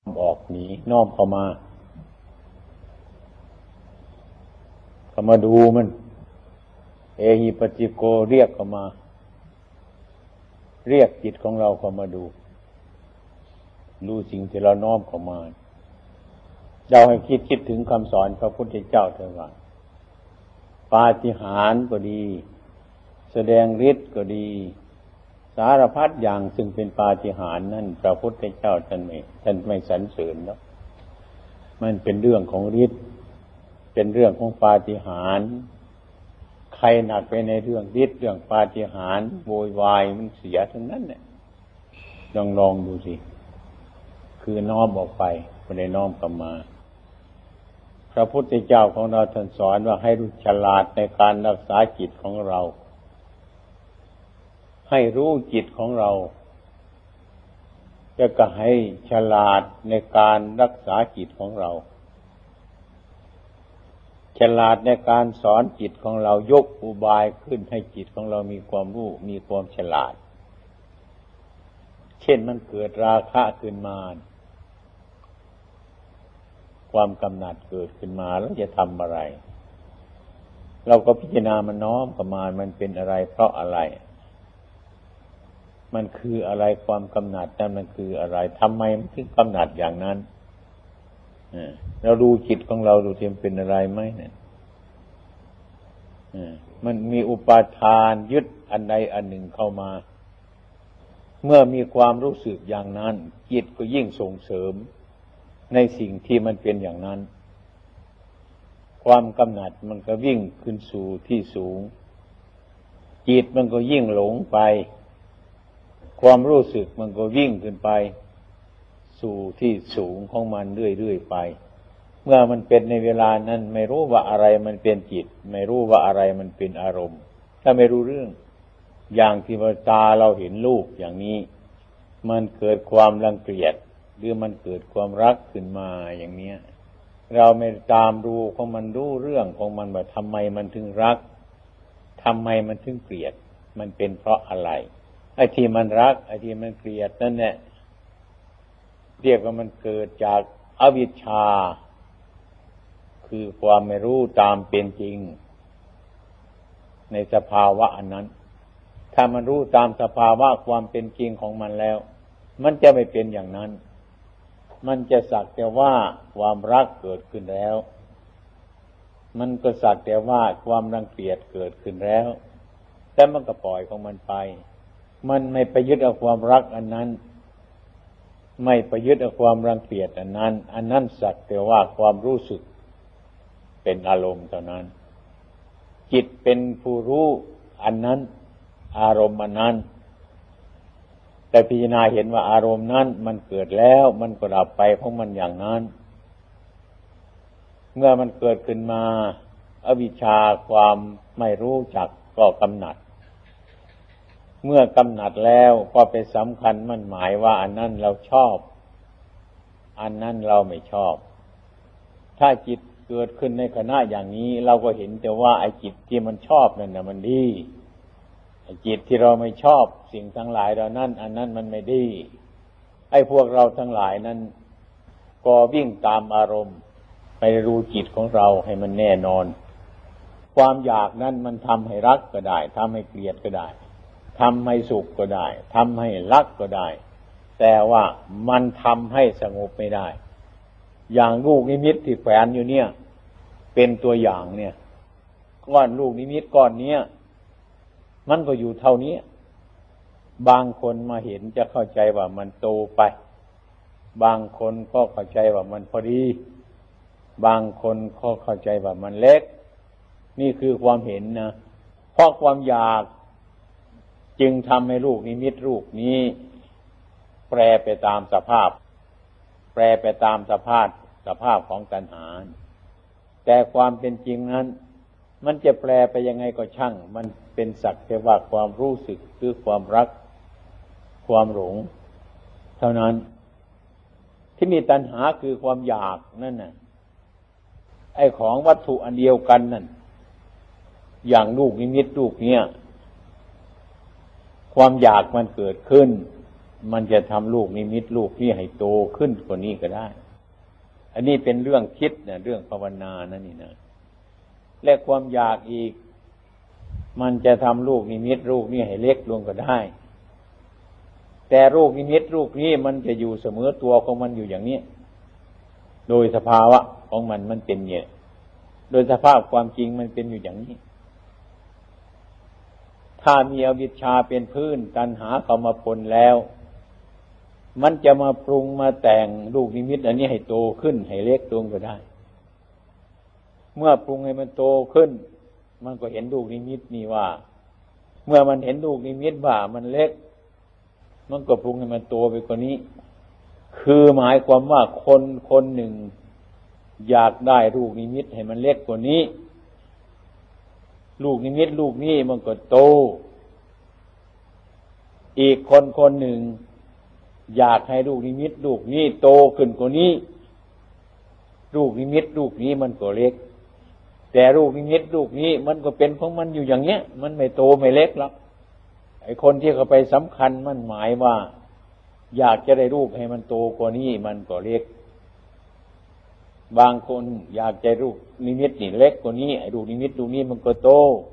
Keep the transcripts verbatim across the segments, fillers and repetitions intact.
ออกหนีน้อมเข้ามาเข้ามาดูมันเอหิปัสสิโกเรียกเข้ามาเรียกจิตของเราเข้ามาดูรู้สิ่งที่เราน้อมเข้ามาเราให้คิดคิดถึงคำสอนพระพุทธเจ้าเถิดว่าปาฏิหาริย์ก็ดีแสดงฤทธิ์ก็ดีสารพัดอย่างซึ่งเป็นปาฏิหาริย์นั่นพระพุทธเจ้าท่านไม่ท่านไม่สรรเสริญแล้วมันเป็นเรื่องของฤทธิ์เป็นเรื่องของปาฏิหาริย์ใครหนักไปในเรื่องฤทธิ์เรื่องปาฏิหาริย์โวยวายมันเสียทั้งนั้นเนี่ยลองลองดูสิคือน้อมออกไปไม่ได้น้อมกลับมาพระพุทธเจ้าของเราท่านสอนว่าให้รู้ฉลาดในการรักษาจิตของเราให้รู้จิตของเราแล้วก็ให้ฉลาดในการรักษาจิตของเราฉลาดในการสอนจิตของเรายกอุบายขึ้นให้จิตของเรามีความรู้มีความฉลาดเช่นมันเกิดราคะขึ้นมาความกำหนัดเกิดขึ้นมาแล้วจะทำอะไรเราก็พิจารณามันน้อมเข้ามามันเป็นอะไรเพราะอะไรมันคืออะไรความกำหนัดนั้นมันคืออะไรทำไมมันถึงกำหนัดอย่างนั้นเราดูจิตของเราดูที่มันเป็นอะไรไหมเนี่ยมันมีอุปาทานยึดอันใดอันหนึ่งเข้ามาเมื่อมีความรู้สึกอย่างนั้นจิตก็ยิ่งส่งเสริมในสิ่งที่มันเป็นอย่างนั้นความกำหนัดมันก็วิ่งขึ้นสู่ที่สูงจิตมันก็ยิ่งหลงไปความรู้สึกมันก็วิ่งขึ้นไปสู่ที่สูงของมันเรื่อยๆไปเมื่อมันเป็นในเวลานั้นไม่รู้ว่าอะไรมันเป็นจิตไม่รู้ว่าอะไรมันเป็นอารมณ์ถ้าไม่รู้เรื่องอย่างที่ว่าตาเราเห็นรูปอย่างนี้มันเกิดความรังเกียจหรือมันเกิดความรักขึ้นมาอย่างเนี้ยเราไม่ตามดูของมันรู้เรื่องของมันว่าทำไมมันถึงรักทำไมมันถึงเกลียดมันเป็นเพราะอะไรไอ้ที่มันรักไอ้ที่มันเกลียดนั่นแหละเรียกว่ามันเกิดจากอวิชชาคือความไม่รู้ตามเป็นจริงในสภาวะอันนั้นถ้ามันรู้ตามสภาวะความเป็นจริงของมันแล้วมันจะไม่เป็นอย่างนั้นมันจะสักแต่ว่าความรักเกิดขึ้นแล้วมันก็สักแต่ว่าความรังเกียจเกิดขึ้นแล้วแต่มันก็ปล่อยของมันไปมันไม่ไปยึดเอาความรักอันนั้นไม่ไปยึดเอาความรังเกียจอันนั้นอันนั้นสักแต่ว่าความรู้สึกเป็นอารมณ์เท่านั้นจิตเป็นผู้รู้อันนั้นอารมณ์อันนั้นแต่พิจารณาเห็นว่าอารมณ์นั้นมันเกิดแล้วมันก็ดับไปของมันอย่างนั้นเมื่อมันเกิดขึ้นมาอวิชชาความไม่รู้จักก็กำหนัดเมื่อกำหนัดแล้วก็ไปสำคัญมั่นหมายว่าอันนั้นเราชอบอันนั้นเราไม่ชอบถ้าจิตเกิดขึ้นในขณะอย่างนี้เราก็เห็นแต่ว่าไอ้จิตที่มันชอบนั่นน่ะมันดีไอ้จิตที่เราไม่ชอบสิ่งทั้งหลายเหล่านั้นอันนั้นมันไม่ดีไอ้พวกเราทั้งหลายนั้นก็วิ่งตามอารมณ์ไปรู้จิตของเราให้มันแน่นอนความอยากนั้นมันทำให้รักก็ได้ทำให้เกลียดก็ได้ทำให้สุขก็ได้ทำให้รักก็ได้แต่ว่ามันทำให้สงบไม่ได้อย่างลูกนิมิตที่แขวนอยู่เนี่ยเป็นตัวอย่างเนี่ยก้อนลูกนิมิตก้อนเนี้ยมันก็อยู่เท่านี้บางคนมาเห็นจะเข้าใจว่ามันโตไปบางคนก็เข้าใจว่ามันพอดีบางคนก็เข้าใจว่ามันเล็กนี่คือความเห็นนะเพราะความอยากจึงทำให้ลูกนิมิตลูกนี้แปรไปตามสภาพแปรไปตามสภาพสภาพของตัณหาแต่ความเป็นจริงนั้นมันจะแปลไปยังไงก็ช่างมันเป็นสักแต่ว่าความรู้สึกหรือความรักความหลงเท่านั้นที่มีตัณหาคือความอยากนั่นน่ะไอ้ของวัตถุอันเดียวกันนั่นอย่างลูกนิมิตลูกเนี้ยความอยากมันเกิดขึ้นมันจะทำลูกนิมิตลูกนี้ให้โตขึ้นกว่านี้ก็ได้อันนี้เป็นเรื่องคิดนะเรื่องภาวนานั่นนี่นะและความอยากอีกมันจะทำลูกนิมิตลูกนี้ให้เล็กลงก็ได้แต่ลูกนิมิตลูกนี้มันจะอยู่เสมอตัวของมันอยู่อย่างนี้โดยสภาวะของมันมันเป็นอย่างนี้โดยสภาพความจริงมันเป็นอยู่อย่างนี้ถ้ามีอวิชชาเป็นพื้นตัณหาเข้ามาปนแล้วมันจะมาปรุงมาแต่งลูกนิมิตอันนี้ให้โตขึ้นให้เล็กลงก็ได้เมื่อปรุงให้มันโตขึ้นมันก็เห็นลูกนิมิตนี่ว่าเมื่อมันเห็นลูกนิมิตว่ามันเล็กมันก็ปรุงให้มันโตไปกว่านี้คือหมายความว่าคนคนหนึ่งอยากได้ลูกนิมิตให้มันเล็กกว่านี้ลูกนิมิตลูกนี้มันก็โตอีกคนคนหนึ่งอยากให้ลูกนิมิตลูกนี้โตขึ้นกว่านี้ลูกนิมิตลูกนี้มันก็เล็กแต่ลูกนิมิตลูกนี้มันก็เป็นของมันอยู่อย่างเนี้ยมันไม่โตไม่เล็กหรอกไอ้คนที่เขาไปสำคัญมันหมายว่าอยากจะได้ลูกให้มันโตกว่านี้มันก็เล็กบางคนอยากจะลูกนิมิตนี่เล็กกว่านี้ไอ้ลูกนิมิตลูกนี้มันก็โต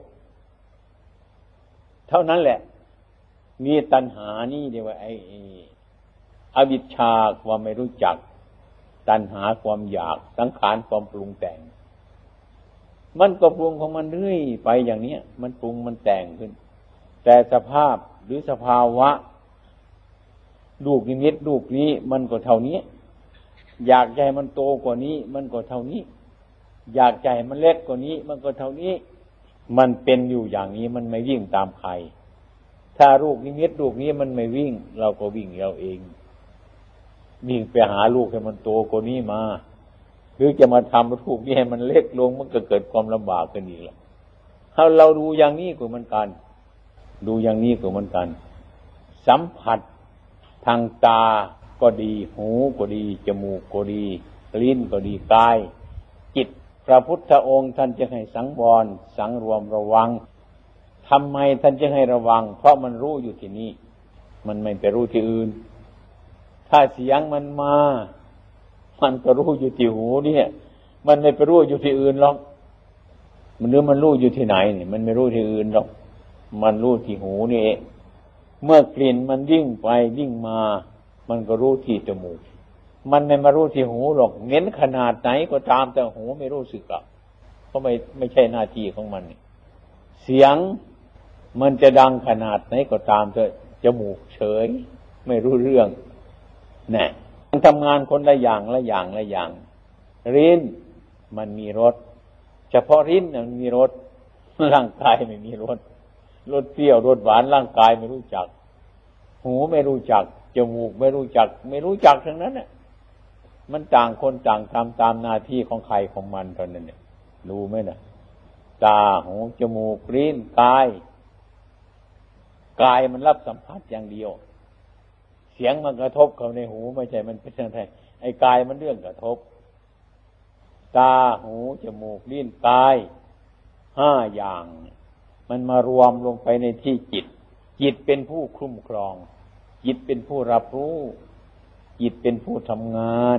เท่านั้นแหละมีตัณหานี่เรียกว่าไอ้อวิชชาความไม่รู้จักตัณหาความอยากสังขารความปรุงแต่งมันก็ปรุงของมันเรื่อยไปอย่างนี้มันปรุงมันแต่งขึ้นแต่สภาพหรือสภาวะลูกนิมิตลูกนี้มันก็เท่านี้อยากให้มันโตกว่านี้มันก็เท่านี้อยากให้มันเล็กกว่านี้มันก็เท่านี้มันเป็นอยู่อย่างนี้มันไม่วิ่งตามใครถ้าลูกนิมิตลูกนี้มันไม่วิ่งเราก็วิ่งเราเองวิ่งไปหาลูกให้มันโตกว่านี้มาหรือจะมาทำลูกนี้ให้มันเล็กลงมันก็เกิดความลำบากกันอีกแล้วถ้าเราดูอย่างนี้ก็เหมือนกันดูอย่างนี้ก็เหมือนกันสัมผัสทางตาก็ดีหูก็ดีจมูกก็ดีลิ้นก็ดีกายจิตพระพุทธองค์ท่านจะให้สังวรสังรวมระวังทำไมท่านจะให้ระวังเพราะมันรู้อยู่ที่นี่มันไม่ไปรู้ที่อื่นถ้าเสียงมันมามันก็รู้อยู่ที่หูเนี่ยมันไม่ไปรู้อยู่ที่อื่นหรอกมันรู้มันรู้อยู่ที่ไหนเนี่ยมันไม่รู้ที่อื่นหรอกมันรู้ที่หูนี่เองเมื่อกลิ่นมันวิ่งไปวิ่งมามันก็รู้ที่จมูกมันไม่มารู้ที่หูหรอกเหม็นขนาดไหนก็ตามแต่หูไม่รู้สึกหรอกเพราะไม่ไม่ใช่หน้าที่ของมันเสียงมันจะดังขนาดไหนก็ตามแต่จมูกเฉยไม่รู้เรื่องแน่มันทำงานคนละอย่างละอย่างละอย่างลิ้นมันมีรสเฉพาะลิ้นมันมีรสร่างกายไม่มีรสรสเปรี้ยวรสหวานร่างกายไม่รู้จักหูไม่รู้จักจมูกไม่รู้จักไม่รู้จักทั้งนั้นน่ะมันต่างคนต่างทำตามหน้าที่ของใครของมันเท่านั้นเนี่ยรู้ไหมน่ะตาหูจมูกลิ้นกายกายมันรับสัมผัสอย่างเดียวเสียงมันกระทบเข้าในหูไม่ใช่มันเป็นอะไรไอ้กายมันเรื่องกระทบตาหูจมูกลิ้นกายห้าอย่างมันมารวมลงไปในที่จิตจิตเป็นผู้คุ้มครองจิตเป็นผู้รับรู้จิตเป็นผู้ทำงาน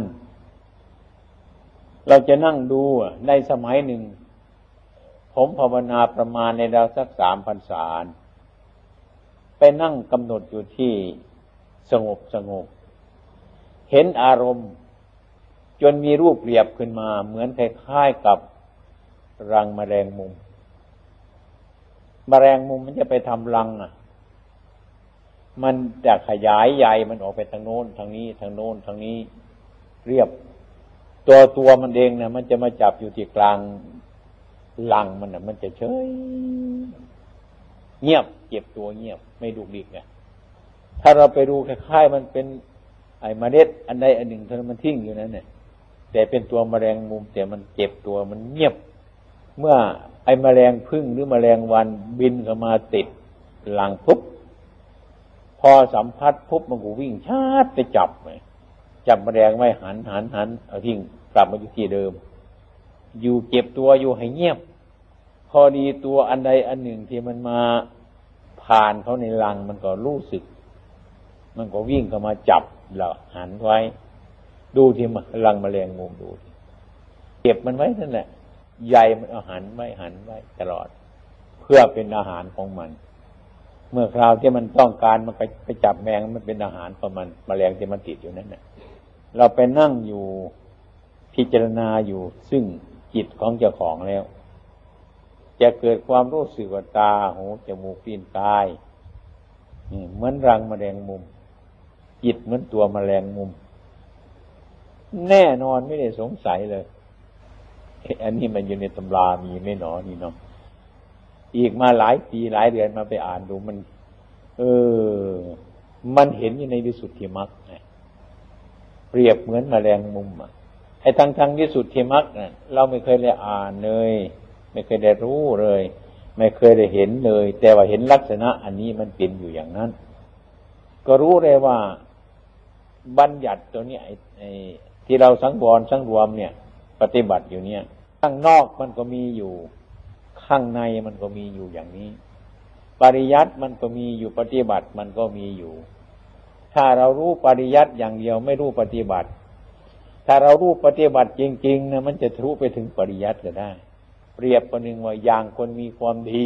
เราจะนั่งดูในสมัยหนึ่งผมภาวนาประมาณในราวสักสามพรรษาไปนั่งกำหนดอยู่ที่สงบสงบเห็นอารมณ์จนมีรูปเปรียบขึ้นมาเหมือนคล้ายๆกับรังแมลงมุมแมลงมุมมันจะไปทำรังอ่ะมันจะขยายใหญ่มันออกไปทางโน้นทางนี้ทางโน้นทางนี้เรียบตัวตัวมันเองนะมันจะมาจับอยู่ที่กลางรังมันนะมันจะเฉยเงียบเก็บตัวเงียบไม่ดุกดิกไงถ้าเราไปดูคล้ายๆมันเป็นไอ้เมล็ดอันใดอันหนึ่งเท่านั้นมันทิ้งอยู่นั้นเนี่ยแต่เป็นตัวแมลงมุมแต่มันเก็บตัวมันเงียบเมื่อไอ้แมลงผึ้งหรือแมลงวันบินเข้ามาติดรังปุ๊บพอสัมผัสปุ๊บมันก็วิ่งชาร์จไปจับเลยจับแมลงไว้หันหันหันเอาทิ้งกลับมาอยู่ที่เดิมอยู่เก็บตัวอยู่ให้เงียบพอดีตัวอันใดอันหนึ่งที่มันมาผ่านเขาในรังมันก็รู้สึกมันก็วิ่งเข้ามาจับเราหันไว้ดูที่รังแมลงมุมดูเก็บมันไว้นั่นแหละใยมันเอาหันไว้หันไว้ตลอดเพื่อเป็นอาหารของมันเมื่อคราวที่มันต้องการมันไปไปจับแมงมันเป็นอาหารของมันแมลงที่มันติดอยู่นั่นน่ะเราไปนั่งอยู่พิจารณาอยู่ซึ่งจิตของเจ้าของแล้วจะเกิดความรู้สึกว่าตาหูจมูกลิ้นกายเหมือนรังแมลงมุมจิตเหมือนตัวแมลงมุมแน่นอนไม่ได้สงสัยเลยอันนี้มันอยู่ในตำรามีไม่หนอนี่เนาะอีกมาหลายปีหลายเดือนมาไปอ่านดูมันเออมันเห็นอยู่ในวิสุทธิมรรคเปรียบเหมือนแมลงมุมอ่ะไอ้ทางทางวิสุทธิมรรคน่ะเราไม่เคยได้อ่านเลยไม่เคยได้รู้เลยไม่เคยได้เห็นเลยแต่ว่าเห็นลักษณะอันนี้มันเป็นอยู่อย่างนั้นก็รู้เลยว่าบัญญัติตัวนี้ไอ้ไอ้ที่เราสังวรสังรวมเนี่ยปฏิบัติอยู่เนี่ยข้างนอกมันก็มีอยู่ข้างในมันก็มีอยู่อย่างนี้ปริยัติมันก็มีอยู่ปฏิบัติมันก็มีอยู่ถ้าเรารู้ปริยัติอย่างเดียวไม่รู้ปฏิบัติถ้าเรารู้ปฏิบัติจริงๆนะมันจะทะลุไปถึงปริยัติก็ได้เปรียบประหนึ่งว่าอย่างคนมีความดี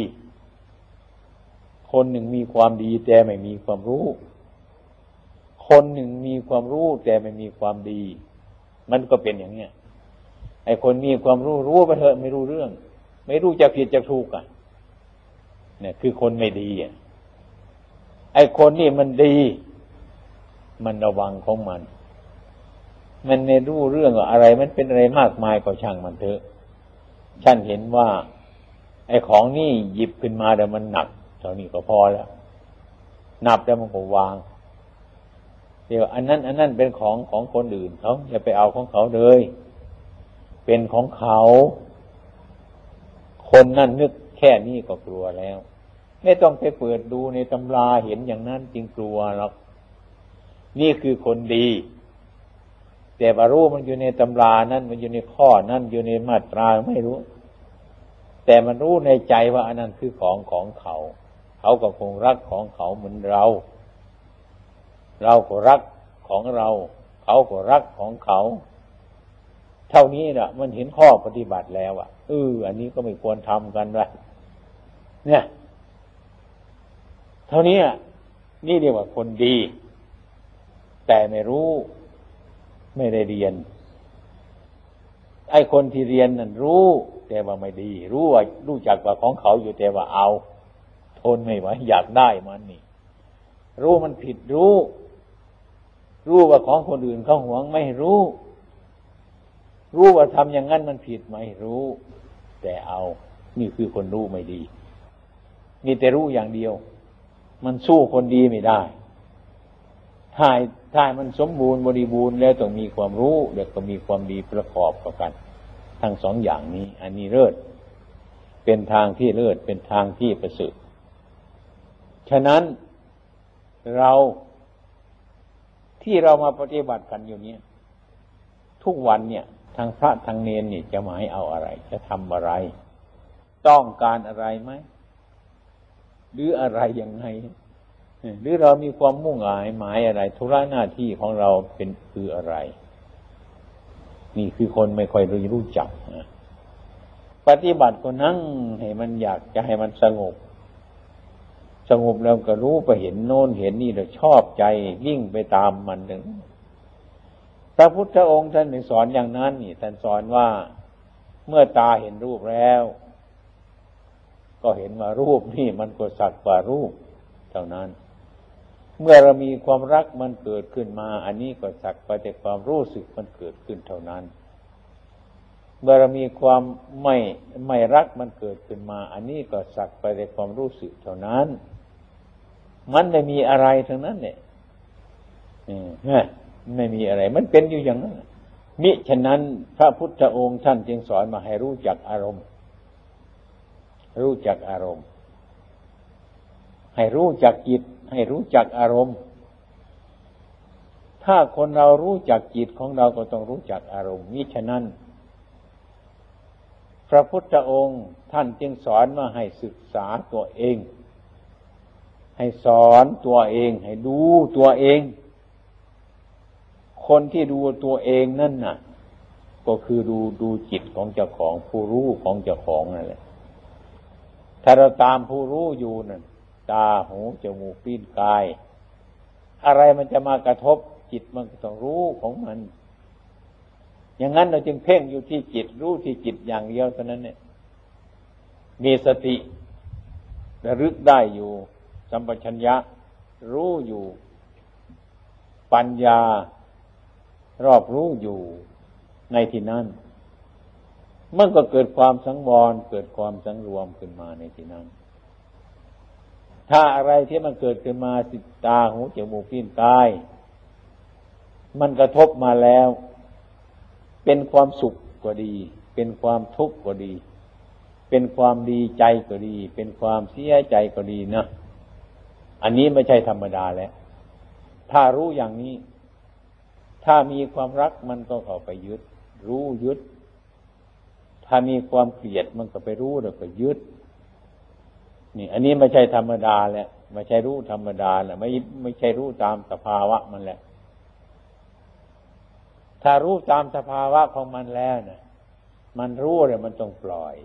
คนหนึ่งมีความดีแต่ไม่มีความรู้คนหนึ่งมีความรู้แต่ไม่มีความดีมันก็เป็นอย่างเนี้ยไอ้คนมีความรู้รู้ไปเถอะไม่รู้เรื่องไม่รู้จะผิดจะถูกอ่ะเนี่ยคือคนไม่ดีอ่ะไอ้คนนี่มันดีมันระวังของมันมันไม่รู้เรื่องอะไรมันเป็นอะไรมากมายก็ช่างมันเถอะฉันเห็นว่าไอ้ของนี่หยิบขึ้นมาแต่มันหนักเท่านี้ก็พอแล้วนับแล้วมันก็วางเดี๋ยวอันนั้นอันนั้นเป็นของของคนอื่นเขาอย่าไปเอาของเขาเลยเป็นของเขาคนนั่นนึกแค่นี้ก็กลัวแล้วไม่ต้องไปเปิดดูในตำราเห็นอย่างนั้นจึงกลัวหรอกนี่คือคนดีแต่ว่ารู้มันอยู่ในตำรานั่นมันอยู่ในข้อนั่นอยู่ในมาตราไม่รู้แต่มันรู้ในใจว่าอันนั้นคือของของเขาเขาก็คงรักของเขาเหมือนเราเราก็รักของเราเขาก็รักของเขาเท่านี้น่ะมันเห็นข้อปฏิบัติแล้วอ่ะเอออันนี้ก็ไม่ควรทำกันละเนี่ยเท่านี้นี่เรียกว่าคนดีแต่ไม่รู้ไม่ได้เรียนไอ้คนที่เรียนนั่นรู้แต่ว่าไม่ดีรู้ว่ารู้จักว่าของเขาอยู่แต่ว่าเอาทนไม่ไหวอยากได้มันนี่รู้มันผิดรู้รู้ว่าของคนอื่นเขาหวงไม่รู้รู้ว่าทำอย่างนั้นมันผิดไหมรู้แต่เอานี่คือคนรู้ไม่ดีมีแต่รู้อย่างเดียวมันสู้คนดีไม่ได้ถ้าถ้ามันสมบูรณ์บริบูรณ์แล้วต้องมีความรู้แล้วก็มีความดีประกอบกัน ทั้งสองอย่างนี้อันนี้เลิศเป็นทางที่เลิศเป็นทางที่ประเสริฐฉะนั้นเราที่เรามาปฏิบัติกันอยู่นี้ทุกวันเนี่ยทางพระทางเนรนี่จะหมายเอาอะไรจะทำอะไรต้องการอะไรไหมหรืออะไรยังไงหรือเรามีความมุ่งหมายหมายอะไรธุระหน้าที่ของเราเป็นคืออะไรนี่คือคนไม่ค่อยรู้จักนะปฏิบัติก็นั่งให้มันอยากจะให้มันสงบสงบแล้วก็รู้ไปเห็นโน่นเห็นนี่แล้วชอบใจวิ่งไปตามมันหนึ่งพระพุทธองค์ท่านไม่สอนอย่างนั้นนี่ท่านสอนว่าเมื่อตาเห็นรูปแล้วก็เห็นว่ารูปนี่มันก็สักว่ารูปเท่านั้นเมื่อเรามีความรักมันเกิดขึ้นมาอันนี้ก็สักไปแต่ความรู้สึกมันเกิดขึ้นเท่านั้นเมื่อเรามีความไม่ไม่รักมันเกิดขึ้นมาอันนี้ก็สักไปแต่ความรู้สึกเท่านั้นมันไม่มีอะไรทั้งนั้นเนี่ยไม่มีอะไรมันเป็นอยู่อย่างนั้นมิฉะนั้นพระพุทธองค์ท่านจึงสอนมาให้รู้จักอารมณ์รู้จักอารมณ์ให้รู้จักจิตให้รู้จักอารมณ์ถ้าคนเรารู้จักจิตของเราก็ต้องรู้จักอารมณ์มิฉะนั้นพระพุทธองค์ท่านจึงสอนมาให้ศึกษาตัวเองให้สอนตัวเองให้ดูตัวเองคนที่ดูตัวเองนั่นน่ะก็คือดูดูจิตของเจ้าของผู้รู้ของเจ้าของนั่นแหละถ้าเราตามผู้รู้อยู่นั่นตาหูจมูกลิ้นกายอะไรมันจะมากระทบจิตมันก็ต้องรู้ของมันอย่างนั้นเราจึงเพ่งอยู่ที่จิตรู้ที่จิตอย่างเดียวเท่านั้นเนี่ยมีสติระลึกได้อยู่สัมปชัญญะรู้อยู่ปัญญารอบรู้อยู่ในที่นั้นมันก็เกิดความสังวรเกิดความสังรวมขึ้นมาในที่นั้นถ้าอะไรที่มันเกิดขึ้นมาสิตาหูจมูกลิ้นกายมันกระทบมาแล้วเป็นความสุขก็ดีเป็นความทุกข์ก็ดีเป็นความดีใจก็ดีเป็นความเสียใจก็ดีนะอันนี้ไม่ใช่ธรรมดาแล้วถ้ารู้อย่างนี้ถ้ามีความรักมันก็เข้าไปยึดรู้ยึดถ้ามีความเกลียดมันก็ไปรู้แล้วก็ยึดนี่อันนี้ไม่ใช่ธรรมดาแล้วไม่ใช่รู้ธรรมดาแล้วไม่ไม่ใช่รู้ตามสภาวะมันแหละถ้ารู้ตามสภาวะของมันแล้วเนี่ยมันรู้แล้วมันต้องปล่อย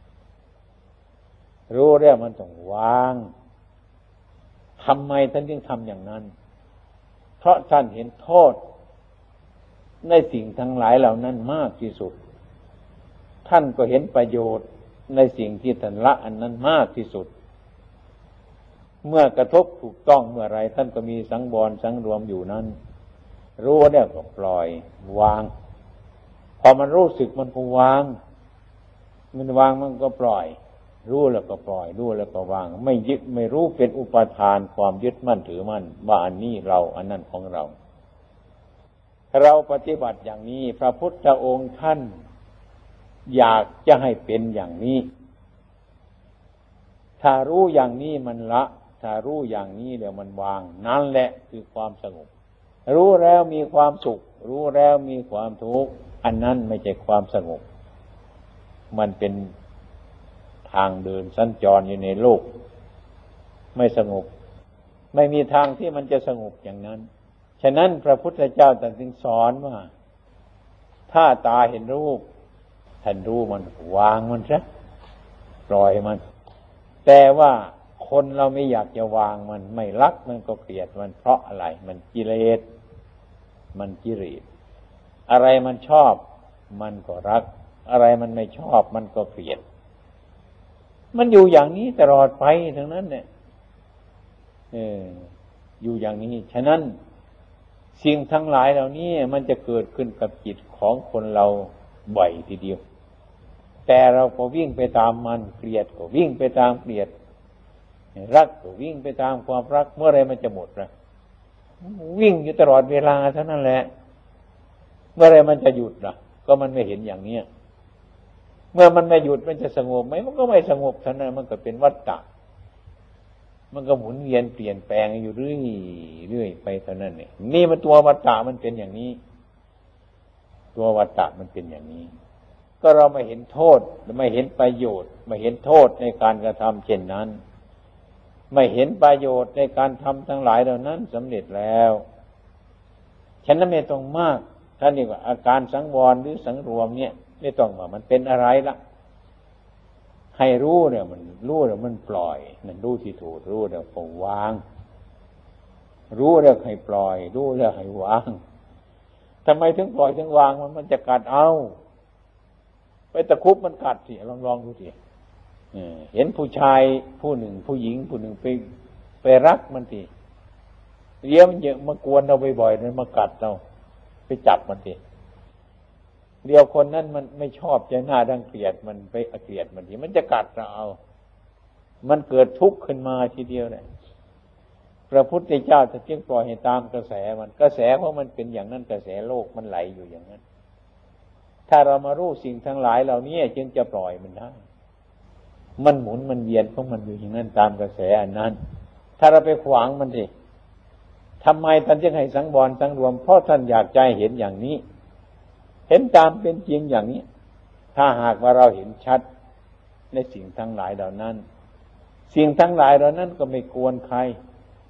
รู้แล้วมันต้องวางทำไมท่านจึงทำอย่างนั้นเพราะท่านเห็นโทษในสิ่งทั้งหลายเหล่านั้นมากที่สุดท่านก็เห็นประโยชน์ในสิ่งที่ท่านละอันนั้นมากที่สุดเมื่อกระทบถูกต้องเมื่อไรท่านก็มีสังวรสังรวมอยู่นั้นรู้เนี่ยก็ปล่อยวางพอมันรู้สึกมันก็วางมันวางมันก็ปล่อยรู้แล้วก็ปล่อยรู้แล้วก็วางไม่ยึดไม่รู้เป็นอุปาทานความยึดมั่นถือมั่นว่าอันนี้เราอันนั้นของเราเราปฏิบัติอย่างนี้พระพุทธองค์ท่านอยากจะให้เป็นอย่างนี้ถ้ารู้อย่างนี้มันละถ้ารู้อย่างนี้เดี๋ยวมันวางนั่นแหละคือความสงบรู้แล้วมีความสุขรู้แล้วมีความทุกข์อันนั้นไม่ใช่ความสงบมันเป็นทางเดินสัญจรอยู่ในโลกไม่สงบไม่มีทางที่มันจะสงบอย่างนั้นฉะนั้นพระพุทธเจ้าตรัสสอนว่าถ้าตาเห็นรูปท่านรู้มันวางมันซะปล่อยมันแต่ว่าคนเราไม่อยากจะวางมันไม่รักมันก็เกลียดมันเพราะอะไรมันกิเลสมันกิเลสอะไรมันชอบมันก็รักอะไรมันไม่ชอบมันก็เกลียดมันอยู่อย่างนี้ตลอดไปทั้งนั้นเนี่ยเอออยู่อย่างนี้ฉะนั้นสิ่งทั้งหลายเหล่านี้มันจะเกิดขึ้นกับจิตของคนเราบ่อยทีเดียวแต่เราก็วิ่งไปตามมันเกลียดก็วิ่งไปตามเกลียดรักก็วิ่งไปตามความรักเมื่อไรมันจะหมดล่ะวิ่งอยู่ตลอดเวลาเท่านั้นแหละเมื่อไรมันจะหยุดล่ะก็มันไม่เห็นอย่างเนี้ยเมื่อมันไม่หยุดมันจะสงบไหมมันก็ไม่สงบเท่านั้นมันก็เป็นวัฏฏะมันก็หมุนเวียนเปลี่ยนแปลงอยู่เรื่อยเรื่อยไปเท่านั้นเนี่ยนี่มันตัววัฏฏะมันเป็นอย่างนี้ตัววัฏฏะมันเป็นอย่างนี้ก็เราไม่เห็นโทษไม่เห็นประโยชน์ไม่เห็นโทษในการกระทำเช่นนั้นไม่เห็นประโยชน์ในการทำทั้งหลายเหล่านั้นสำเร็จแล้วฉะนั้นไม่ต้องมากท่านนี่ว่าอาการสังวรหรือสังรวมเนี่ยไม่ต้องว่ามันเป็นอะไรละให้รู้เนี่ยมันรู้แล้วมันปล่อยนั่นรู้ที่ถูกรู้แล้วก็วางรู้แล้วให้ปล่อยรู้แล้วให้วางทำไมถึงปล่อยถึงวางมันมันจะกัดเอาไปตะคุบมันกัดสิลองลองดูสิเห็นผู้ชายผู้หนึ่งผู้หญิงผู้หนึ่งไปไปรักมันสิเลี้ยงมันเยอะมากวนเราบ่อยๆนั้นมากัดเราไปจับมันสิเดียวคนนั้นมันไม่ชอบใจหน้าดังเกลียดมันไปเกลียดมันทีมันจะกัดเราเอามันเกิดทุกข์ขึ้นมาทีเดียวเลยพระพุทธเจ้าจะจึงปล่อยให้ตามกระแสมันกระแสเพราะมันเป็นอย่างนั้นกระแสโลกมันไหลอยู่อย่างนั้นถ้าเรามารู้สิ่งทั้งหลายเหล่านี้จึงจะปล่อยมันได้มันหมุนมันเวียนของมันอยู่อย่างนั้นตามกระแสอันนั้นถ้าเราไปขวางมันสิทำไมท่านจึงให้สังวรสังรวมเพราะท่านอยากใจเห็นอย่างนี้เห็นตามเป็นจริงอย่างนี้ถ้าหากว่าเราเห็นชัดในสิ่งทั้งหลายเหล่านั้นสิ่งทั้งหลายเหล่านั้นก็ไม่กวนใคร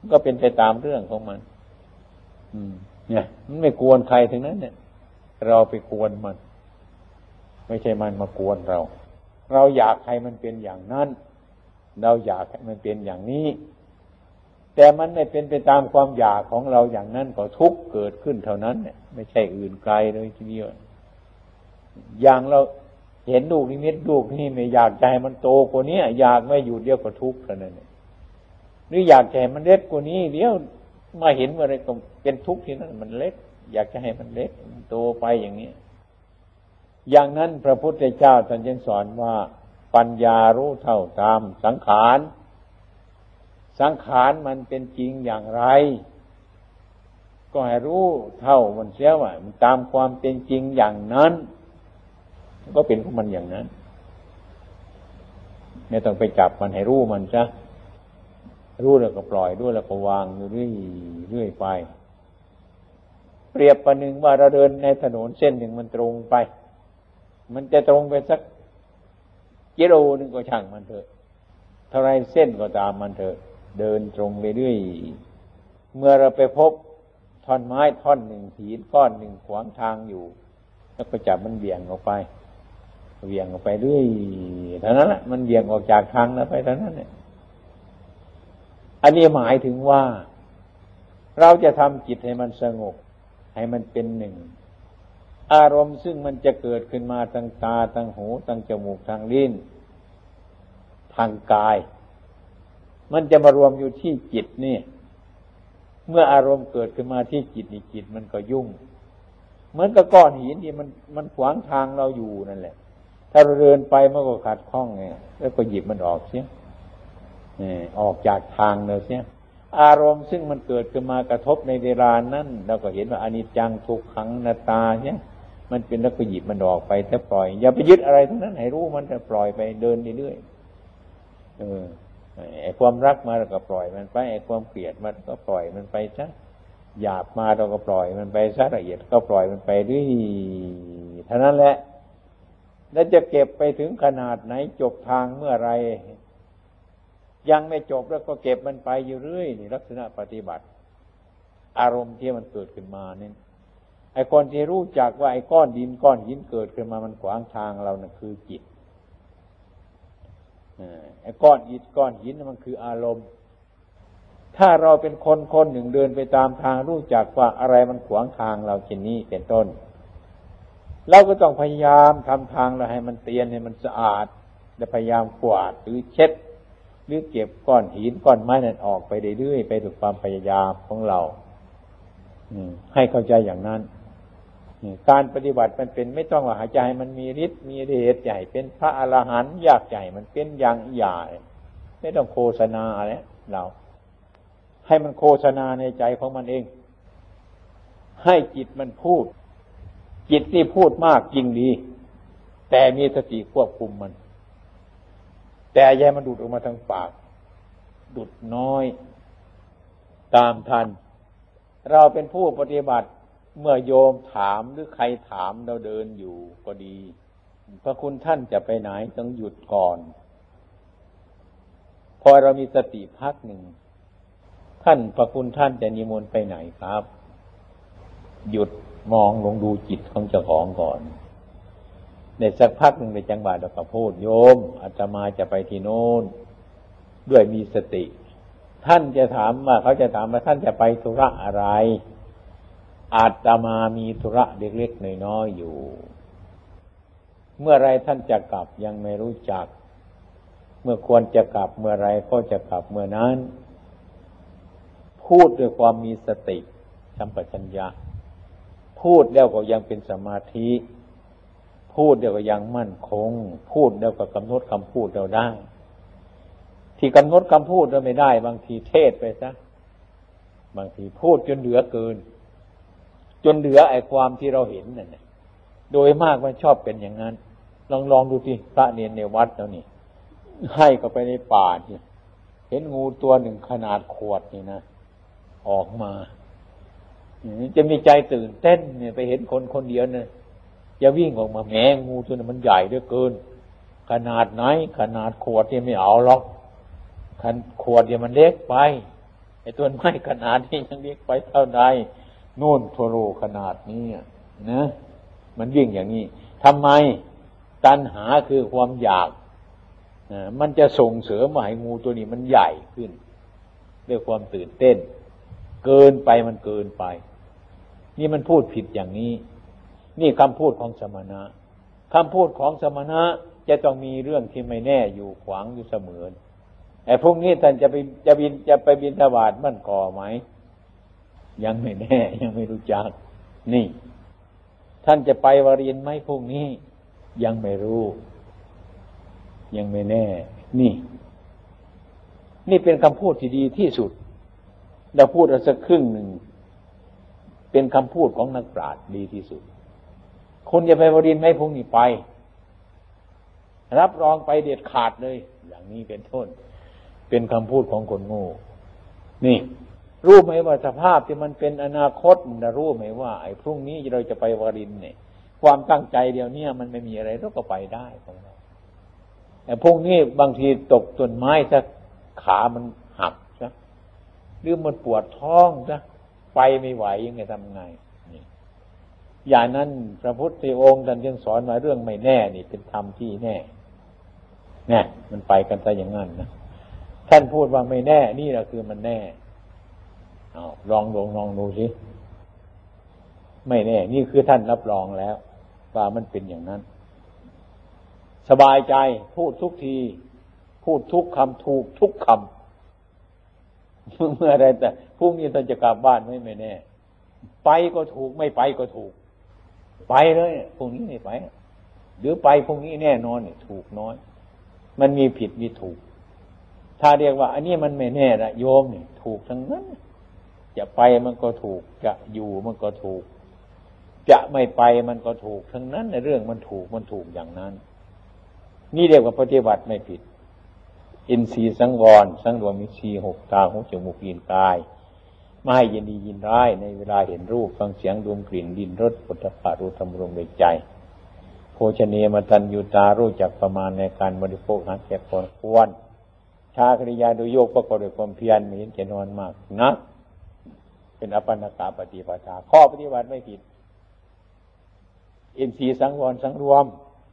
ก็เป็นไปตามเรื่องของมันอืมเนี่ยมันไม่กวนใครถึงนั้นเนี่ยเราไปกวนมันไม่ใช่มันมากวนเราเราอยากให้มันเป็นอย่างนั้นเราอยากให้มันเป็นอย่างนี้แต่มันไม่เป็นไปตามความอยากของเราอย่างนั้นก็ทุกข์เกิดขึ้นเท่านั้นเนี่ยไม่ใช่อื่นไกลเลยทีเดียวอย่างเราเห็นลูกนิมิตลูกนี่ไม่อยากใจมันโตกว่านี้อยากไม่อยู่เดียวก็ทุกข์เท่านั้นหรืออยากให้มันเล็กกว่านี้เดี๋ยวมาเห็นว่าอะไรก็เป็นทุกข์ที่นั่นมันเล็กอยากจะให้มันเล็กมันโตไปอย่างนี้อย่างนั้นพระพุทธเจ้าท่านยังสอนว่าปัญญารู้เท่าตามสังขารสังขารมันเป็นจริงอย่างไรก็ให้รู้เท่ามันเสียว่ามันตามความเป็นจริงอย่างนั้นก็เป็นของมันอย่างนั้นไม่ต้องไปจับมันให้รู้มันซะรู้แล้วก็ปล่อยรู้แล้วก็วางอยู่เรื่อยเรื่อยไปเปรียบประหนึ่งว่าเราเดินในถนนเส้นหนึ่งมันตรงไปมันจะตรงไปสักกิโลนึงก็ช่างมันเถอะเท่าไรเส้นก็ตามมันเถอะเดินตรงไปเรื่อยเมื่อเราไปพบท่อนไม้ท่อนหนึ่งหินก้อนหนึ่งขวางทางอยู่แล้วก็จับมันเบี่ยงออกไปเบี่ยงออกไปเรื่อยเท่านั้นแหละมันเบี่ยงออกจากทางแล้วไปเท่านั้นเนี่ยอันนี้หมายถึงว่าเราจะทำจิตให้มันสงบให้มันเป็นหนึ่งอารมณ์ซึ่งมันจะเกิดขึ้นมาทางตาทางหูทางจมูกทางลิ้นทางกายมันจะมารวมอยู่ที่จิตนี่เมื่ออารมณ์เกิดขึ้นมาที่จิตนี่จิตมันก็ยุ่งเหมือนกับก้อนหินที่มันมันขวางทางเราอยู่นั่นแหละถ้าเราเดินไปมันก็ขัดข้องไงแล้วก็หยิบมันออกเสียออกจากทางเลยเสียอารมณ์ซึ่งมันเกิดขึ้นมากระทบในเวลานั้นเราก็เห็นว่าอนิจจังทุกขังอนัตตาเนี่ยมันเป็นแล้วก็หยิบมันออกไปแต่ปล่อยอย่าไปยึดอะไรทั้งนั้นให้รู้มันแต่ปล่อยไปเดินเรื่อยๆเออไอ้ความรักมาเราก็ปล่อยมันไปไอ้ความเกลียดมันก็ปล่อยมันไปซะหยาบมาเราก็ปล่อยมันไปซะละเอียดก็ปล่อยมันไปด้วยเท่านั้นแหละแล้วจะเก็บไปถึงขนาดไหนจบทางเมื่อไรยังไม่จบแล้วก็เก็บมันไปอยู่เรื่อยนี่ลักษณะปฏิบัติอารมณ์ที่มันเกิดขึ้นมาเนี่ยไอ้คนที่รู้จักว่าไอ้ก้อนดินก้อนหินเกิดขึ้นมามันขวางทางเรานั่นคือจิตไอ้ก้อนอิฐก้อนหินมันคืออารมณ์ถ้าเราเป็นคนคนหนึ่งเดินไปตามทางรู้จักว่าอะไรมันขวางทางเราเช่นนี้เป็นต้นเราก็ต้องพยายามทำทางเราให้มันเตียนให้มันสะอาดและพยายามกวาดหรือเช็ดหรือเก็บก้อนหินก้อนไม้นั่นออกไปเรื่อยๆไปด้วยความพยายามของเราให้เข้าใจอย่างนั้นการปฏิบัติมันเป็นไม่ต้องว่าหาใจมันมีฤทธิ์มีเดชใหญ่เป็นพระอรหันต์ยากใหญ่มันเป็นอย่างใหญ่ไม่ต้องโฆษณาอะไรเราให้มันโฆษณาในใจของมันเองให้จิตมันพูดจิตนี่พูดมากจริงดีแต่มีสติควบคุมมันแต่อย่ามันดูดออกมาทางปากดูดน้อยตามทันเราเป็นผู้ปฏิบัติเมื่อโยมถามหรือใครถามเราเดินอยู่ก็ดีพระคุณท่านจะไปไหนต้องหยุดก่อนพอเรามีสติพักหนึ่งท่านพระคุณท่านจะนิมนต์ไปไหนครับหยุดมองลงดูจิตของเจ้าของก่อนในสักพักหนึ่งในจังหวะเราก็พูดโยมอาตมาจะไปที่โน้นด้วยมีสติท่านจะถามว่าเขาจะถามว่าท่านจะไปธุระอะไรอาตมามีธุระเล็กๆน้อยๆอยู่เมื่อไรท่านจะกลับยังไม่รู้จักเมื่อควรจะกลับเมื่อไรก็จะกลับเมื่อนั้นพูดด้วยความมีสติสัมปชัญญะพูดแล้วก็ยังเป็นสมาธิพูดแล้วก็ยังมั่นคงพูดแล้วก็กำหนดคำพูดเราได้ที่กำหนดคำพูดเราไม่ได้บางทีเทศไปซะบางทีพูดจนเหลือเกินจนเหลือไอ้ความที่เราเห็นนั่นแหละโดยมากมันชอบเป็นอย่างนั้นลองลองดูที่พระเนรในวัดแล้วนี่ให้ก็ไปในป่านี่เห็นงูตัวหนึ่งขนาดขวดนี่นะออกมาจะมีใจตื่นเต้นเนี่ยไปเห็นคนคนเดียวเนี่ยจะวิ่งออกมาแหมงูตัวนั้นมันใหญ่เหลือเกินขนาดไหนขนาดขวดเนี่ยไม่เอาหรอกขวดเนี่ยมันเล็กไปไอ้ต้นไม้ขนาดนี้ยังเรียกไปเท่าใดโน่นโทโรขนาดนี้นะมันยิ่งอย่างนี้ทำไมตัณหาคือความอยากมันจะส่งเสริมให้งูตัวนี้มันใหญ่ขึ้นด้วยความตื่นเต้นเกินไปมันเกินไปนี่มันพูดผิดอย่างนี้นี่คำพูดของสมณะคำพูดของสมณะจะต้องมีเรื่องที่ไม่แน่อยู่ขวางอยู่เสมอไอ้พวกนี้ท่านจะไปจะบินจะไปบิณฑบาตมั่นก่อไหมยังไม่แน่ยังไม่รู้จักนี่ท่านจะไปวารินไหมพวกนี้ยังไม่รู้ยังไม่แน่นี่นี่เป็นคำพูดที่ดีที่สุดเราพูดเอาสักครึ่งหนึ่งเป็นคำพูดของนักปราชญ์ดีที่สุดคุณจะไปวารินไหมพวกนี้ไปรับรองไปเด็ดขาดเลยอย่างนี้เป็นต้นเป็นคำพูดของคนโง่นี่รู้ไหมว่าสภาพที่มันเป็นอนาคตนะรู้ไหมว่าไอ้พรุ่งนี้เราจะไปวารินเนี่ยความตั้งใจเดียวนี้มันไม่มีอะไรเราก็ไปได้ของเราแต่พวกนี้บางทีตกต้นไม้ถ้าขามันหักซะหรือมันปวดท้องซะไปไม่ไหวยังไงทำไงนี่อย่างนั้นพระพุทธองค์ท่านยังสอนมาเรื่องไม่แน่นี่เป็นธรรมที่แน่แน่มันไปกันซะอย่างนั้นนะท่านพูดว่าไม่แน่นี่แหละคือมันแน่เอาลองลองลองดูสิไม่แน่นี่คือท่านรับรองแล้วว่ามันเป็นอย่างนั้นสบายใจพูดทุกทีพูดทุกคำถูกทุกคำเมื่อไรแต่พรุ่งนี้ท่านจะกลับบ้านไม่ไม่แน่ไปก็ถูกไม่ไปก็ถูกไปเลยพรุ่งนี้ไม่ไปหรือไปพรุ่งนี้แน่นอนเนี่ยถูกน้อยมันมีผิดมีถูกถ้าเรียกว่าอันนี้มันไม่แน่ละโยมเนี่ยถูกทั้งนั้นจะไปมันก็ถูกจะอยู่มันก็ถูกจะไม่ไปมันก็ถูกทั้งนั้นในเรื่องมันถูกมันถูกอย่างนั้นนี่เรียกว่าปฏิบัติไม่ผิดอินทรีย์สังวรสังรวมอินทรีย์หกตาหูจมูกลิ้นกายไม่ให้ยินดียินร้ายในเวลาเห็นรูปฟังเสียงดมกลิ่นลิ้มรสโผฏฐัพพะรู้ธรรมรมในใจโภชเนมตัญญูตารู้จักประมาณในการบริโภคหาแก่คนควรชาคริยาโดยโยกประกอบด้วยความเพียรไม่เห็นแก่นอนมากนักเป็นอปันนกะปฏิปทาข้อปฏิบัติไม่ผิดอินทรีย์สังวรสังรวม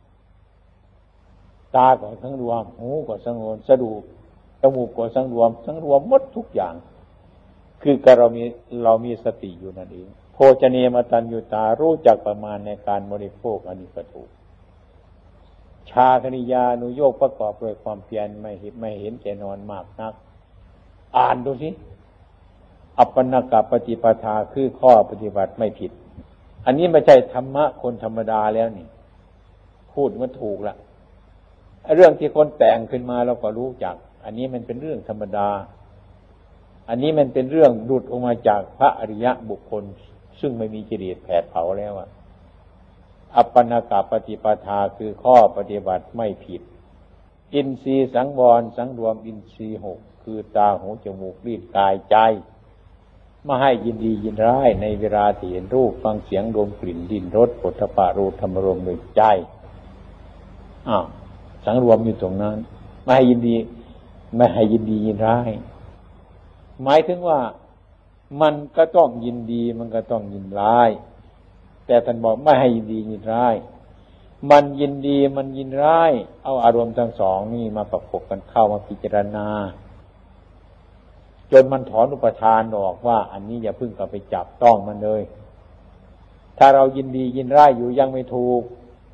ตาก็สังรวมหูก็สังรวมสะดุจมูกก็สังรวมสังรวมหมดทุกอย่างคือการเรามีเรามีสติอยู่นั่นเองโภชเนมตัญญูตารู้จักประมาณในการบริโภคอันนี้ก็ถูกชาคณิยานุโยกประกอบด้วยความเพียรไม่เห็นไม่เห็นแก่นอนมากนักอ่านดูสิอัปปนกปฏิปทาคือข้อปฏิบัติไม่ผิดอันนี้ไม่ใช่ธรรมะคนธรรมดาแล้วนี่พูดมันถูกละเรื่องที่คนแต่งขึ้นมาเราก็รู้จักอันนี้มันเป็นเรื่องธรรมดาอันนี้มันเป็นเรื่องหลุดออกมาจากพระอริยะบุคคลซึ่งไม่มีกิเลสแผดเผาแล้วอะอัปปนกปฏิปทาคือข้อปฏิบัติไม่ผิดอินทรีย์สังวรสังรวมอินทรีย์หกคือตาหูจมูกลิ้นกายใจไม่ให้ยินดียินร้ายในเวลาที่เห็นรูปฟังเสียงดมกลิ่นลิ้มรสโผฏฐัพพะรู้ธรรมรมในใจอ้าวสังรวมอยู่ตรงนั้นไม่ให้ยินดีไม่ให้ยินดียินร้ายหมายถึงว่ามันก็ต้องยินดีมันก็ต้องยินร้ายแต่ท่านบอกไม่ให้ยินดียินร้ายมันยินดีมันยินร้ายเอาอารมณ์ทั้งสองนี่มาประกบกันเข้ามาพิจารณาจนมันถอนอุปทานออกว่าอันนี้อย่าเพิ่งกลับไปจับต้องมันเลยถ้าเรายินดียินร้ายอยู่ยังไม่ถูก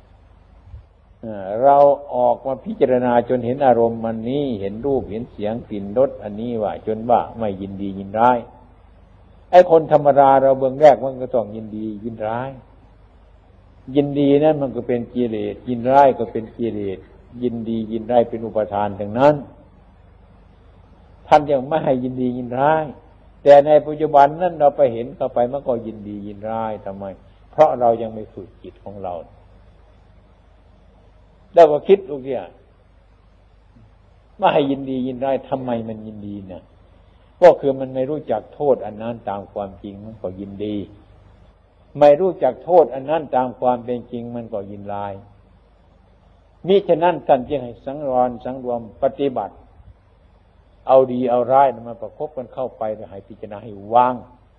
เราออกมาพิจารณาจนเห็นอารมณ์มันนี้เห็นรูปเห็นเสียงกลิ่นรสอันนี้ว่าจนว่าไม่ยินดียินร้ายไอ้คนธรรมดาเราเบื้องแรกมันก็ต้องยินดียินร้ายยินดีนั่นมันก็เป็นกิเลสยินร้ายก็เป็นกิเลสยินดียินร้ายเป็นอุปทานทั้งนั้นท่านยังไม่ให้ยินดียินร้ายแต่ในปัจจุบันนั้นเราไปเห็นเข้าไปมันก็ยินดียินร้ายทำไมเพราะเรายังไม่ฝึกจิตของเราแล้วก็คิดลูกเนี่ยไม่ให้ยินดียินร้ายทำไมมันยินดีเนี่ยก็คือมันไม่รู้จักโทษอันนั้นตามความจริงมันก็ยินดีไม่รู้จักโทษอันนั้นตามความเป็นจริงมันก็ยินร้ายมิฉะนั้นท่านจึงให้สังวรสังรวมปฏิบัติเอาดีเอาร้ายมาประคบกันเข้าไปแล้วให้พิจารณาให้วาง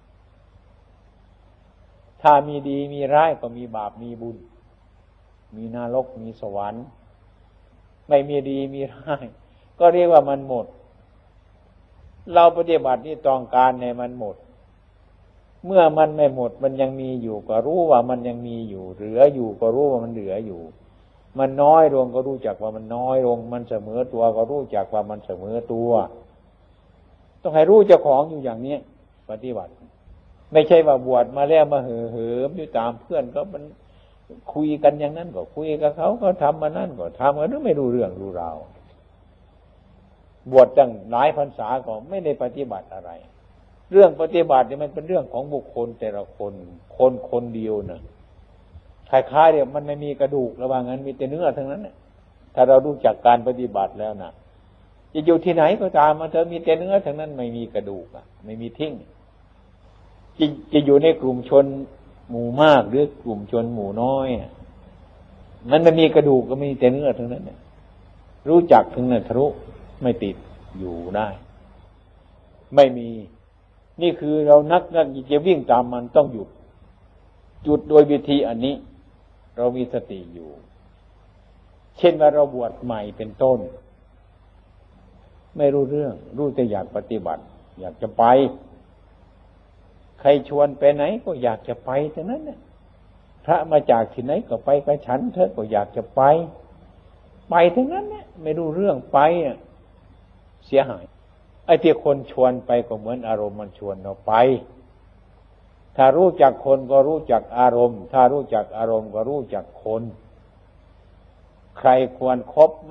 ถ้ามีดีมีร้ายก็มีบาปมีบุญมีนรกมีสวรรค์ไม่มีดีมีร้ายก็เรียกว่ามันหมดเราปฏิบัตินี่ต้องการในมันหมดเมื่อมันไม่หมดมันยังมีอยู่ก็รู้ว่ามันยังมีอยู่เหลืออยู่ก็รู้ว่ามันเหลืออยู่มันน้อยลงก็รู้จักว่ามันน้อยลงมันเสมอตัวก็รู้จักว่ามันเสมอตัวต้องให้รู้เจ้าของอยู่อย่างนี้ปฏิบัติไม่ใช่ว่าบวชมาแล้วมาเห่อเหิมอยู่ตามเพื่อนก็มันคุยกันอย่างนั้นก็คุยกับเขาก็ทำมานั่นก็ทำกันไม่รู้เรื่องรู้ราวบวชตั้งหลายพรรษาก็ไม่ได้ปฏิบัติอะไรเรื่องปฏิบัติเนี่ยมันเป็นเรื่องของบุคคลแต่ละคนคนคนเดียวนะคล้ายๆเนี่ยมันไม่มีกระดูกระหว่างนั้นมีแต่เนื้อทั้งนั้นเนี่ยถ้าเรารู้จักการปฏิบัติแล้วนะจะอยู่ที่ไหนก็ตามมันเถอะมีแต่เนื้อทั้งนั้นไม่มีกระดูกอ่ะไม่มีทิ้งจะจะอยู่ในกลุ่มชนหมู่มากหรือกลุ่มชนหมู่น้อยมันไม่มีกระดูกก็มีแต่เนื้อทั้งนั้นเนี่ยรู้จักถึงนั้นทะลุไม่ติดอยู่ได้ไม่มีนี่คือเรานักนักจะวิ่งตามมันต้องหยุดหยุดโดยวิธีอันนี้เรามีสติอยู่เช่นว่าเราบวชใหม่เป็นต้นไม่รู้เรื่องรู้แต่อยากปฏิบัติอยากจะไปใครชวนไปไหนก็อยากจะไปแต่นั้นเนี่ยพระมาจากที่ไหนก็ไปกับฉันเถอะก็อยากจะไปไปทั้งนั้นเนี่ยไม่รู้เรื่องไปอ่ะเสียหายไอ้ที่คนชวนไปก็เหมือนอารมณ์มันชวนเราไปถ้ารู้จักคนก็รู้จักอารมณ์ถ้ารู้จักอารมณ์ก็รู้จักคนใครควรคบไหม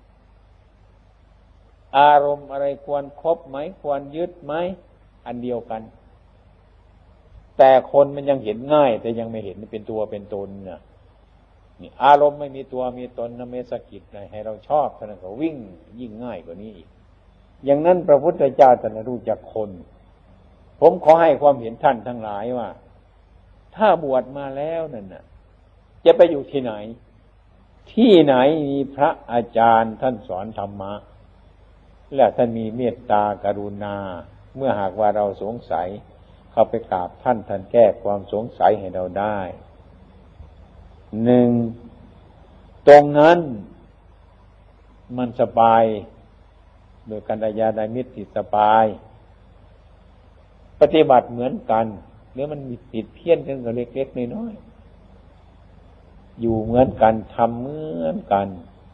อารมณ์อะไรควรคบไหมควรยึดไหมอันเดียวกันแต่คนมันยังเห็นง่ายแต่ยังไม่เห็นเป็นตัวเป็นตนน่ะนี่อารมณ์ไม่มีตัวมีตนนะเมสกิจเลยให้เราชอบเท่านั้นก็วิ่งยิ่งง่ายกว่านี้อีกอย่างนั้นพระพุทธเจ้าท่านรู้จักคนผมขอให้ความเห็นท่านทั้งหลายว่าถ้าบวชมาแล้วนั่นน่ะจะไปอยู่ที่ไหนที่ไหนมีพระอาจารย์ท่านสอนธรรมะและท่านมีเมตตากรุณาเมื่อหากว่าเราสงสัยเข้าไปกราบท่านท่านแก้ความสงสัยให้เราได้หนึ่งตรงนั้นมันสบายโดยกัลยาณมิตรที่สบายปฏิบัติเหมือนกันหรือมันมีติดเพี้ยนกันก็เล็กๆน้อยๆอยู่เหมือนกันทำเหมือนกัน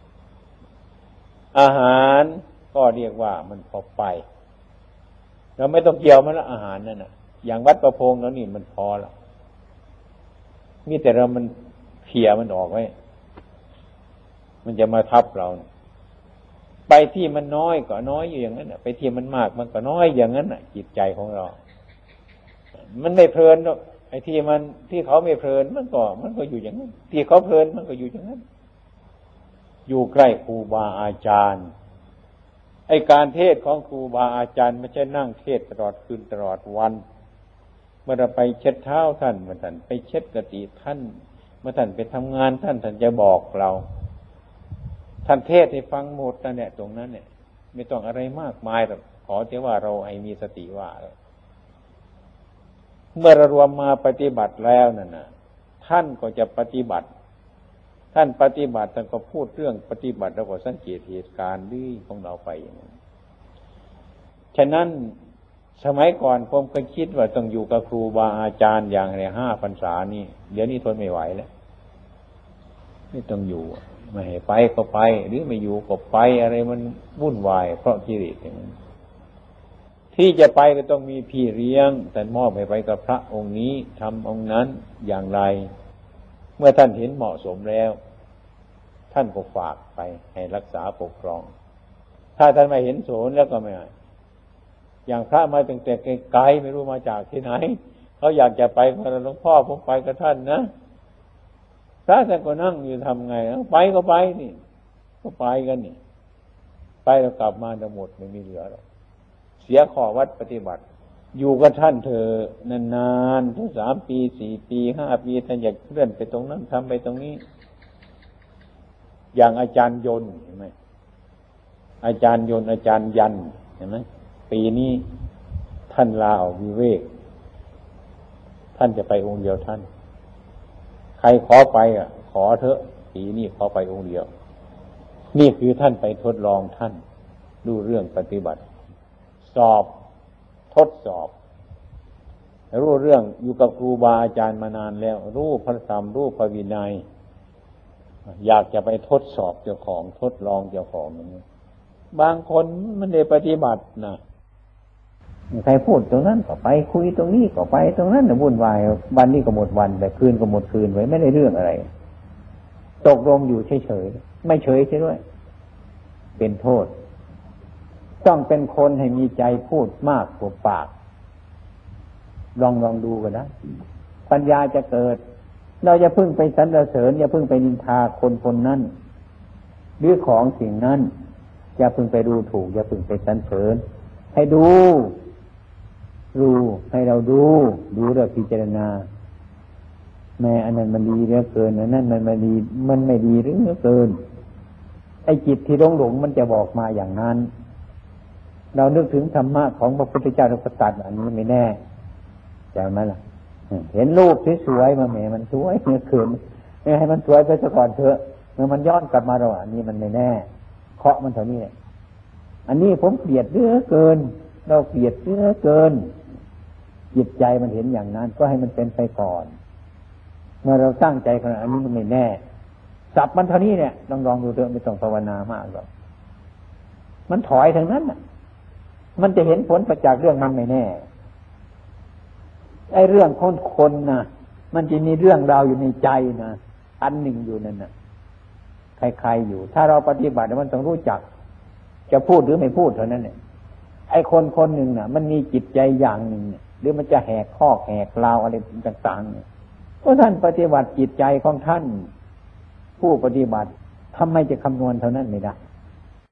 อาหารก็เรียกว่ามันพอไปเราไม่ต้องเกี่ยวมันละอาหารนั่นน่ะอย่างวัดประพงแล้วนี่มันพอแล้วมีแต่เรามันเขี่ยมันออกไว้มันจะมาทับเราไปที่มันน้อยก็น้อยอยู่อย่างนั้นไปที่มันมากมันก็น้อยอย่างนั้นน่ะจิตใจของเรามันไม่เพลินหรอกไอ้ที่มันที่เขาไม่เพลินมันก็มันก็อยู่อย่างนั้นที่เขาเพลินมันก็อยู่อย่างนั้นอยู่ใกล้ครูบาอาจารย์ไอ้การเทศของครูบาอาจารย์ไม่ใช่นั่งเทศตลอดคืนตลอดวันเมื่อเราไปเช็ดเท้าท่านเมื่อท่านไปเช็ดกติท่านเมื่อท่านไปทำงานท่านท่านจะบอกเราท่านเทศให้ฟังหมดนั่นแหละตรงนั้นเนี่ยไม่ต้องอะไรมากมายหรอกขอแต่ว่าเราให้มีสติว่าเมื่อเรารวมมาปฏิบัติแล้วนั่นน่ะท่านก็จะปฏิบัติท่านปฏิบัติท่านก็พูดเรื่องปฏิบัติแล้วก็สังเกตเหตุการณ์นี้ของเราไปอย่างนั้นฉะนั้นสมัยก่อนผมก็คิดว่าต้องอยู่กับครูบาอาจารย์อย่างในห้าพรรษานี่เดี๋ยวนี้ทนไม่ไหวแล้วไม่ต้องอยู่ไม่ให้ไปก็ไปหรือไม่อยู่ก็ไปอะไรมันวุ่นวายเพราะกิเลสอย่างนั้นที่จะไปก็ต้องมีพี่เลี้ยงแต่มอบให้ไปกับพระองค์นี้ทำองค์นั้นอย่างไรเมื่อท่านเห็นเหมาะสมแล้วท่านก็ฝากไปให้รักษาปกครองถ้าท่านไม่เห็นโสนแล้วก็ไม่อย่างพระมาตั้งแต่ไกลๆไม่รู้มาจากที่ไหนเขาอยากจะไปก็หลวงพ่อผมไปกับท่านนะพระท่านก็นั่งอยู่ทำไงไปก็ไปนี่ก็ไปกันนี่ไปแล้วกลับมาจะหมดไม่มีเหลือหรอกเสียข้อวัดปฏิบัติอยู่กับท่านเธอนานๆทั้งสามปีสี่ปีห้าปีท่านอยากเคลื่อนไปตรงนั้นทำไปตรงนี้อย่างอาจารย์ยนต์เห็นไหมอาจารย์ยนต์อาจารย์ยันเห็นไหมปีนี้ท่านลาออกวิเวกท่านจะไปองค์เดียวท่านใครขอไปอ่ะขอเถอะปีนี้ขอไปองค์เดียวนี่คือท่านไปทดลองท่านดูเรื่องปฏิบัติสอบทดสอบรู้เรื่องอยู่กับครูบาอาจารย์มานานแล้วรู้พระธรรมรู้พระวินัยอยากจะไปทดสอบเจ้าของทดลองเจ้าของนี้บางคนมันได้ปฏิบัตินะใครพูดตรงนั้นก็ไปคุยตรงนี้ก็ไปตรงนั้นน่ะวุ่นวายวันนี้ก็หมดวันแต่คืนก็หมดคืนไว้ไม่ได้เรื่องอะไรตกลงอยู่เฉยๆไม่เฉยใช่ด้วยเป็นโทษต้องเป็นคนให้มีใจพูดมากกว่าปากลองลองดูกันนะปัญญาจะเกิดเราจะพึ่งไปสรรเสริญอย่าพึ่งไปนินทาคนคนนั้นหรือของสิ่งนั้นอย่าพึ่งไปดูถูกอย่าพึ่งไปสรรเสริญให้ดูดูให้เราดูดูแล้วพิจารณาแม่อันนั้นมันดีเหลือเกินอันนั้นมันไม่ดีมันไม่ดีเหลือเกินไอ้จิตที่หลงหลงมันจะบอกมาอย่างนั้นเรานึกถึงธรรมะของพระพุทธเจ้าเราก็ตัดอันนี้ไม่แน่ใช่ไหมล่ะเห็นรูปสวยๆมาแหมมันสวยเหลือเกินให้มันสวยไปซะก่อนเถอะเมื่อมันย้อนกลับมาเราอันนี้มันไม่แน่เคาะมันเท่านี้อันนี้ผมเกลียดเหลือเกินเราเกลียดเหลือเกินจิตใจมันเห็นอย่างนั้นก็ให้มันเป็นไปก่อนเมื่อเราตั้งใจขนาดนี้มันไม่แน่สับมันเท่านี้เนี่ยลองลองดูเถอะไม่ต้องภาวนามากหรอกมันถอยทางนั้นน่ะมันจะเห็นผลประจักษ์เรื่องมันไม่แน่ไอ้เรื่องคนคนน่ะมันจะมีเรื่องราวอยู่ในใจนะอันหนึ่งอยู่นั่นน่ะใครๆอยู่ถ้าเราปฏิบัติมันต้องรู้จักจะพูดหรือไม่พูดเท่านั้นเนี่ยไอ้คนคนหนึ่งน่ะมันมีจิตใจอย่างหนึ่งเนี่ยหรือมันจะแหกข้อแหกราวอะไรต่างๆเนี่ยเพราะท่านปฏิบัติจิตใจของท่านผู้ปฏิบัติทำไมจะคำนวณเท่านั้นไม่ได้